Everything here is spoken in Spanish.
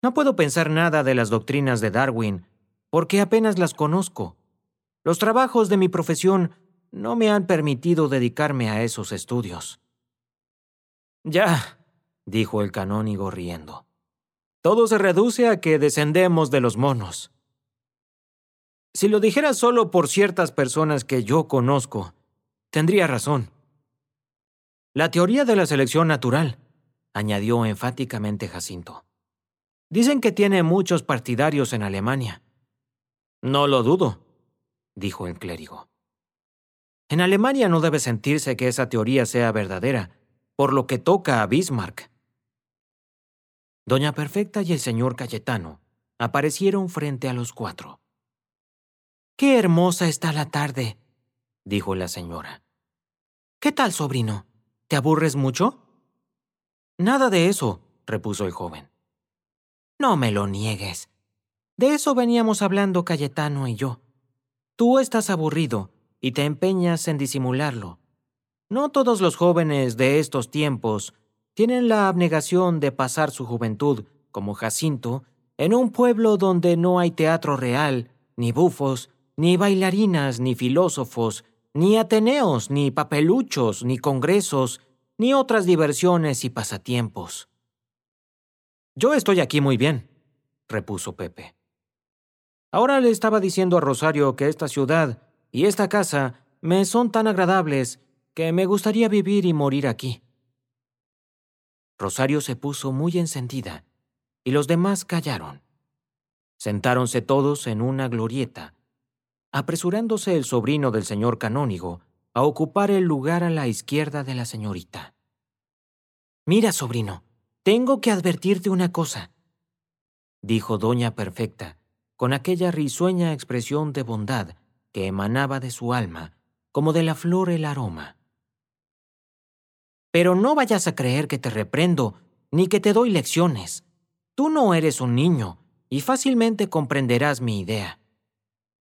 No puedo pensar nada de las doctrinas de Darwin, porque apenas las conozco. Los trabajos de mi profesión no me han permitido dedicarme a esos estudios. Ya, dijo el canónigo riendo. Todo se reduce a que descendemos de los monos. Si lo dijera solo por ciertas personas que yo conozco, tendría razón. La teoría de la selección natural, añadió enfáticamente Jacinto. Dicen que tiene muchos partidarios en Alemania. No lo dudo, dijo el clérigo. En Alemania no debe sentirse que esa teoría sea verdadera, por lo que toca a Bismarck. Doña Perfecta y el señor Cayetano aparecieron frente a los cuatro. «Qué hermosa está la tarde», dijo la señora. «¿Qué tal, sobrino? ¿Te aburres mucho?» «Nada de eso», repuso el joven. «No me lo niegues. De eso veníamos hablando Cayetano y yo. Tú estás aburrido y te empeñas en disimularlo. No todos los jóvenes de estos tiempos tienen la abnegación de pasar su juventud, como Jacinto, en un pueblo donde no hay teatro real, ni bufos, ni bailarinas, ni filósofos, ni ateneos, ni papeluchos, ni congresos, ni otras diversiones y pasatiempos. Yo estoy aquí muy bien, repuso Pepe. Ahora le estaba diciendo a Rosario que esta ciudad y esta casa me son tan agradables que me gustaría vivir y morir aquí. Rosario se puso muy encendida y los demás callaron. Sentáronse todos en una glorieta, apresurándose el sobrino del señor canónigo a ocupar el lugar a la izquierda de la señorita. «Mira, sobrino, tengo que advertirte una cosa», dijo doña Perfecta, con aquella risueña expresión de bondad que emanaba de su alma, como de la flor el aroma. «Pero no vayas a creer que te reprendo, ni que te doy lecciones. Tú no eres un niño, y fácilmente comprenderás mi idea.